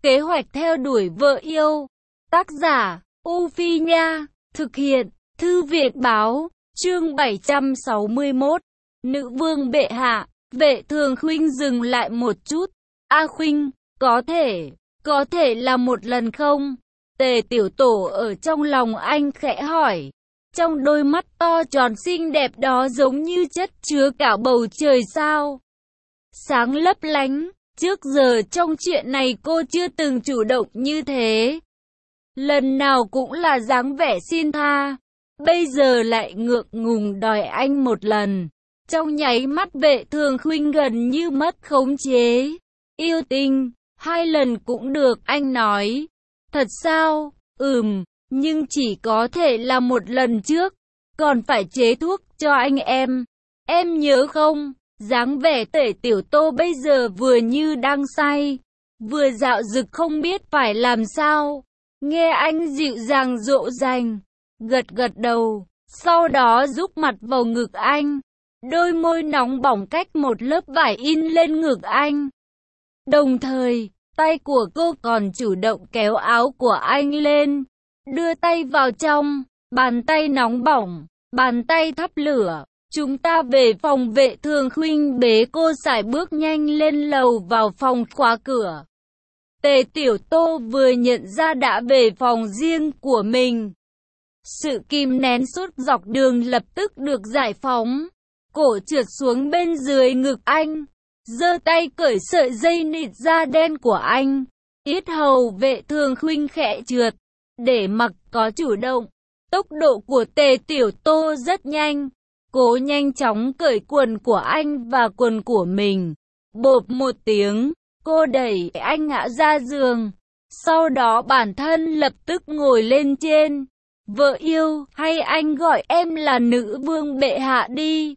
Kế hoạch theo đuổi vợ yêu. Tác giả, U Phi Nha. Thực hiện, Thư viện Báo. Chương 761. Nữ vương bệ hạ. Vệ Thường Khuynh dừng lại một chút. A Khuynh, có thể là một lần không? Tề Tiểu Tổ ở trong lòng anh khẽ hỏi. Trong đôi mắt to tròn xinh đẹp đó giống như chất chứa cả bầu trời sao sáng lấp lánh. Trước giờ trong chuyện này cô chưa từng chủ động như thế. Lần nào cũng là dáng vẻ xin tha. Bây giờ lại ngượng ngùng đòi anh một lần. Trong nháy mắt Vệ Thường Khuynh gần như mất khống chế. Yêu tinh, 2 lần cũng được, anh nói. Thật sao? Nhưng chỉ có thể là một lần trước. Còn phải chế thuốc cho anh em. Em nhớ không? Dáng vẻ Tề Tiểu Tô bây giờ vừa như đang say, vừa dạo dực không biết phải làm sao. Nghe anh dịu dàng dỗ dành, gật đầu, sau đó rúc mặt vào ngực anh. Đôi môi nóng bỏng cách một lớp vải in lên ngực anh. Đồng thời, tay của cô còn chủ động kéo áo của anh lên, đưa tay vào trong, bàn tay nóng bỏng, bàn tay thắp lửa. Chúng ta về phòng. Vệ Thường Khuynh bế cô sải bước nhanh lên lầu vào phòng, khóa cửa. Tề Tiểu Tô vừa nhận ra đã về phòng riêng của mình. Sự kìm nén suốt dọc đường lập tức được giải phóng. Cổ trượt xuống bên dưới ngực anh, giơ tay cởi sợi dây nịt da đen của anh. Yết hầu Vệ Thường Khuynh khẽ trượt, để mặc có chủ động. Tốc độ của Tề Tiểu Tô rất nhanh. Cô nhanh chóng cởi quần của anh và quần của mình. Bộp một tiếng, cô đẩy anh ngã ra giường. Sau đó bản thân lập tức ngồi lên trên. Vợ yêu, hay anh gọi em là nữ vương bệ hạ đi.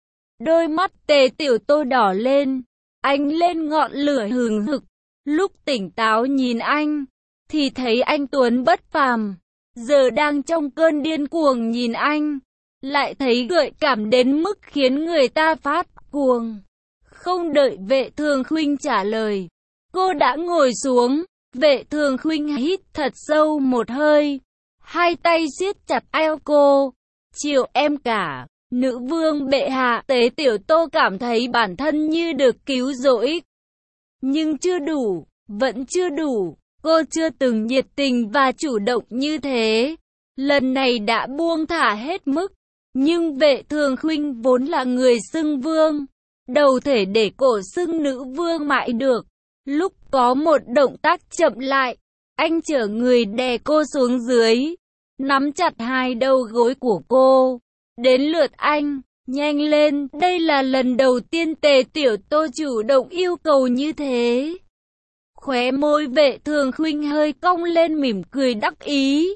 Đôi mắt Tề Tiểu Tô đỏ lên, ánh lên ngọn lửa hừng hực. Lúc tỉnh táo nhìn anh, thì thấy anh tuấn bất phàm. Giờ đang trong cơn điên cuồng nhìn anh, lại thấy gợi cảm đến mức khiến người ta phát cuồng. Không đợi Vệ Thường Khuynh trả lời, cô đã ngồi xuống. Vệ Thường Khuynh hít thật sâu một hơi, 2 tay siết chặt eo cô. Chiều em cả, nữ vương bệ hạ. Tề Tiểu Tô cảm thấy bản thân như được cứu rỗi. Nhưng chưa đủ, vẫn chưa đủ. Cô chưa từng nhiệt tình và chủ động như thế. Lần này đã buông thả hết mức. Nhưng Vệ Thường Khuynh vốn là người xưng vương, đâu thể để cổ xưng nữ vương mãi được. Lúc có một động tác chậm lại, anh chở người đè cô xuống dưới, nắm chặt 2 đầu gối của cô. Đến lượt anh, nhanh lên. Đây là lần đầu tiên Tề Tiểu Tô chủ động yêu cầu như thế. Khóe môi Vệ Thường Khuynh hơi cong lên mỉm cười đắc ý.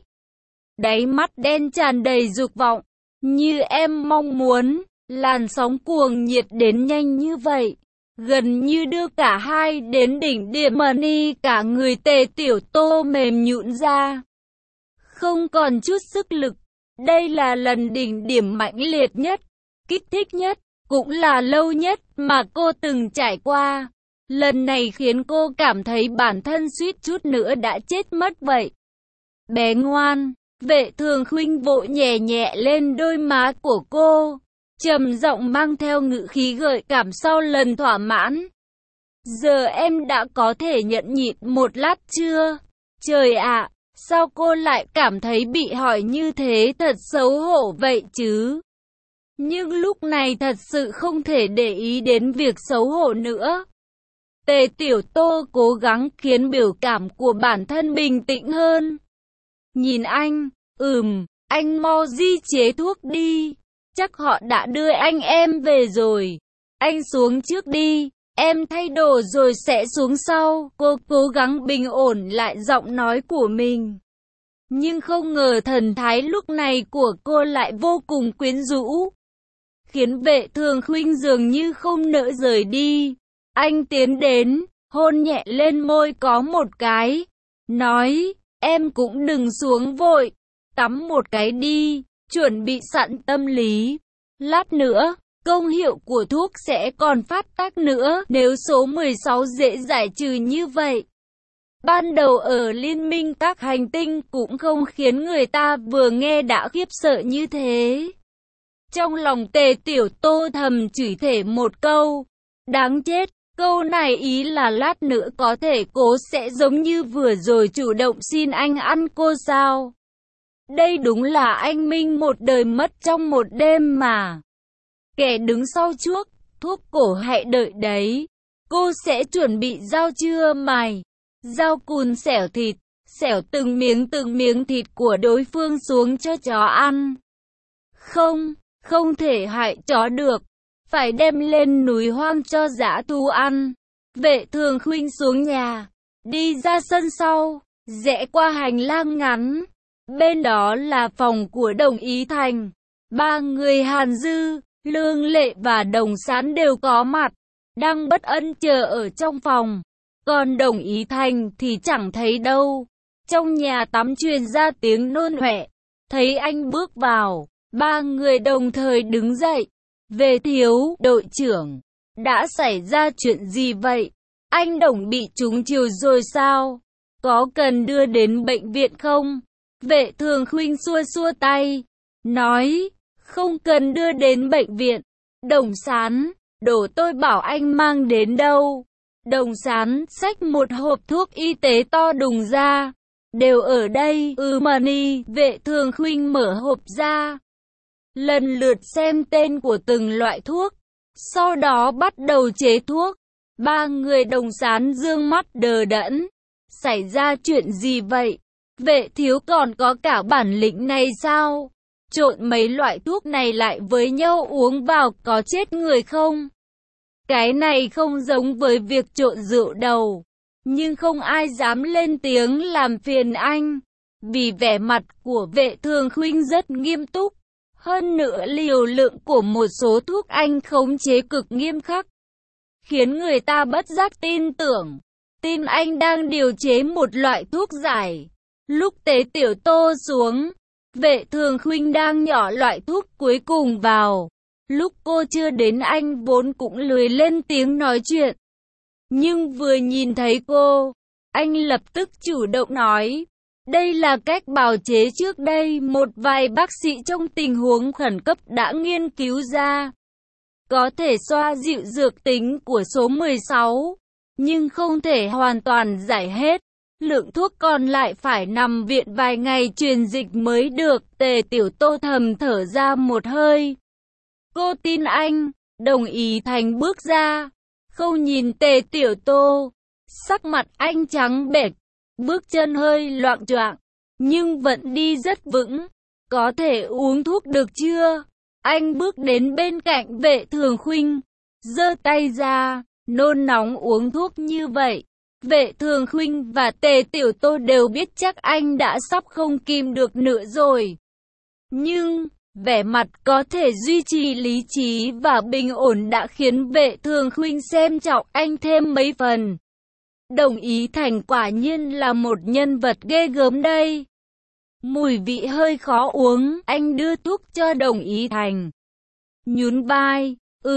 Đáy mắt đen tràn đầy dục vọng. Như em mong muốn, làn sóng cuồng nhiệt đến nhanh như vậy, gần như đưa cả hai đến đỉnh điểm mà cả người Tề Tiểu Tô mềm nhũn ra, không còn chút sức lực. Đây là lần đỉnh điểm mãnh liệt nhất, kích thích nhất, cũng là lâu nhất mà cô từng trải qua. Lần này khiến cô cảm thấy bản thân suýt chút nữa đã chết mất vậy. Bé ngoan. Vệ Thường Khuynh vỗ nhẹ nhẹ lên đôi má của cô, trầm giọng mang theo ngữ khí gợi cảm sau lần thỏa mãn. Giờ em đã có thể nhẫn nhịn một lát chưa? Trời ạ, sao cô lại cảm thấy bị hỏi như thế, thật xấu hổ vậy chứ? Nhưng lúc này thật sự không thể để ý đến việc xấu hổ nữa. Tề Tiểu Tô cố gắng khiến biểu cảm của bản thân bình tĩnh hơn. Nhìn anh, anh mau di chế thuốc đi. Chắc họ đã đưa anh em về rồi. Anh xuống trước đi, em thay đồ rồi sẽ xuống sau. Cô cố gắng bình ổn lại giọng nói của mình. Nhưng không ngờ thần thái lúc này của cô lại vô cùng quyến rũ, khiến Vệ Thường Khuynh dường như không nỡ rời đi. Anh tiến đến, hôn nhẹ lên môi có một cái, nói, em cũng đừng xuống vội, tắm một cái đi, chuẩn bị sẵn tâm lý. Lát nữa, công hiệu của thuốc sẽ còn phát tác nữa nếu số 16 dễ giải trừ như vậy. ban đầu ở liên minh các hành tinh cũng không khiến người ta vừa nghe đã khiếp sợ như thế. Trong lòng Tề Tiểu Tô thầm chửi thề một câu, đáng chết, câu này ý là lát nữa có thể cô sẽ giống như vừa rồi chủ động xin anh ăn cô sao? Đây đúng là anh minh một đời mất trong một đêm mà. Kẻ đứng sau chuốc, thuốc cổ hãy đợi đấy. Cô sẽ chuẩn bị dao chưa mày? Dao cùn xẻo từng miếng thịt của đối phương xuống cho chó ăn. Không thể hại chó được. Phải đem lên núi hoang cho dã thú ăn. Vệ Thường Khuynh xuống nhà, đi ra sân sau, rẽ qua hành lang ngắn. Bên đó là phòng của Đồng Ý Thành. Ba người Hàn Dư, Lương Lệ và Đồng Sán đều có mặt, đang bất ân chờ ở trong phòng. Còn Đồng Ý Thành thì chẳng thấy đâu. Trong nhà tắm truyền ra tiếng nôn ọe. Thấy anh bước vào, ba người đồng thời đứng dậy. Về Thiếu đội trưởng, đã xảy ra chuyện gì vậy? Anh Đồng bị trúng chiêu rồi sao? Có cần đưa đến bệnh viện không? Vệ Thường Khuynh xua xua tay, nói, không cần đưa đến bệnh viện. Đồng Sán, đồ tôi bảo anh mang đến đâu? Đồng Sán xách một hộp thuốc y tế to đùng ra. Đều ở đây, Mani. Vệ Thường Khuynh mở hộp ra, lần lượt xem tên của từng loại thuốc, sau đó bắt đầu chế thuốc. Ba người Đồng Sán dương mắt đờ đẫn. Xảy ra chuyện gì vậy? Vệ thiếu còn có cả bản lĩnh này sao? Trộn mấy loại thuốc này lại với nhau uống vào có chết người không? Cái này không giống với việc trộn rượu đầu. Nhưng không ai dám lên tiếng làm phiền anh. Vì vẻ mặt của Vệ Thường Khuynh rất nghiêm túc. Hơn nữa liều lượng của một số thuốc anh khống chế cực nghiêm khắc, khiến người ta bất giác tin tưởng. Tin anh đang điều chế một loại thuốc giải. Lúc Tế Tiểu Tô xuống, Vệ Thường Khuynh đang nhỏ loại thuốc cuối cùng vào. Lúc cô chưa đến anh vốn cũng lười lên tiếng nói chuyện. Nhưng vừa nhìn thấy cô, anh lập tức chủ động nói. Đây là cách bào chế trước đây một vài bác sĩ trong tình huống khẩn cấp đã nghiên cứu ra. Có thể xoa dịu dược tính của số 16, nhưng không thể hoàn toàn giải hết. Lượng thuốc còn lại phải nằm viện vài ngày truyền dịch mới được. Tề Tiểu Tô thầm thở ra một hơi. Cô tin anh. Đồng Ý Thành bước ra, không nhìn Tề Tiểu Tô. Sắc mặt anh trắng bệch, bước chân hơi loạng choạng, nhưng vẫn đi rất vững. Có thể uống thuốc được chưa? Anh bước đến bên cạnh Vệ Thường Khuynh, giơ tay ra, nôn nóng uống thuốc như vậy. Vệ Thường Khuynh và Tề Tiểu Tô đều biết chắc anh đã sắp không kìm được nữa rồi. Nhưng, vẻ mặt có thể duy trì lý trí và bình ổn đã khiến Vệ Thường Khuynh xem trọng anh thêm mấy phần. Đồng Ý Thành quả nhiên là một nhân vật ghê gớm đây. Mùi vị hơi khó uống, anh đưa thuốc cho Đồng Ý Thành. Nhún vai,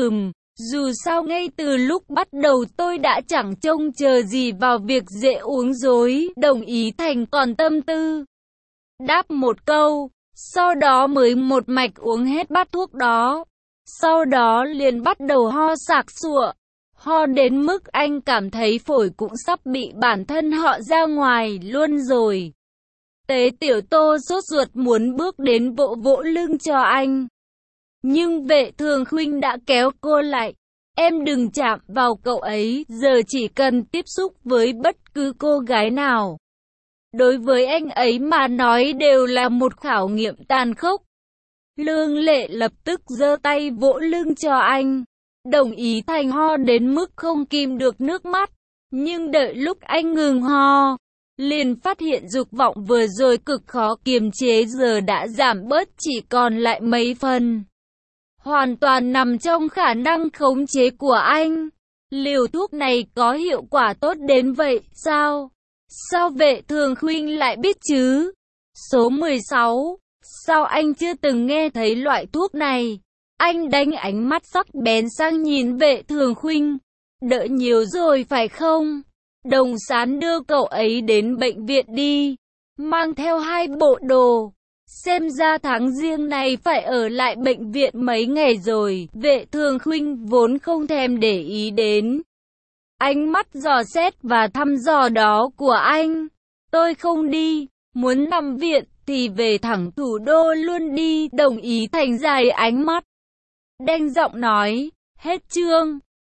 dù sao ngay từ lúc bắt đầu tôi đã chẳng trông chờ gì vào việc dễ uống dối. Đồng Ý Thành còn tâm tư đáp một câu, sau đó mới một mạch uống hết bát thuốc đó. Sau đó liền bắt đầu ho sặc sụa, ho đến mức anh cảm thấy phổi cũng sắp bị bản thân họ ra ngoài luôn rồi. Tế Tiểu Tô sốt ruột muốn bước đến vỗ vỗ lưng cho anh, nhưng Vệ Thường Khuynh đã kéo cô lại. Em đừng chạm vào cậu ấy, giờ chỉ cần tiếp xúc với bất cứ cô gái nào, đối với anh ấy mà nói đều là một khảo nghiệm tàn khốc. Lương Lệ lập tức giơ tay vỗ lưng cho anh. Đồng Ý Thành ho đến mức không kìm được nước mắt, nhưng đợi lúc anh ngừng ho, liền phát hiện dục vọng vừa rồi cực khó kiềm chế giờ đã giảm bớt chỉ còn lại mấy phần. Hoàn toàn nằm trong khả năng khống chế của anh. Liều thuốc này có hiệu quả tốt đến vậy sao? Sao Vệ Thường Khuynh lại biết chứ? Số 16, sao anh chưa từng nghe thấy loại thuốc này? Anh đánh ánh mắt sắc bén sang nhìn Vệ Thường Khuynh. Đỡ nhiều rồi phải không? Đồng Sán đưa cậu ấy đến bệnh viện đi, mang theo 2 bộ đồ. Xem ra tháng Giêng này phải ở lại bệnh viện mấy ngày rồi. Vệ Thường Khuynh vốn không thèm để ý đến ánh mắt dò xét và thăm dò đó của anh. Tôi không đi, muốn nằm viện thì về thẳng thủ đô luôn đi. Đồng Ý Thành dài ánh mắt, đanh giọng nói. Hết chương.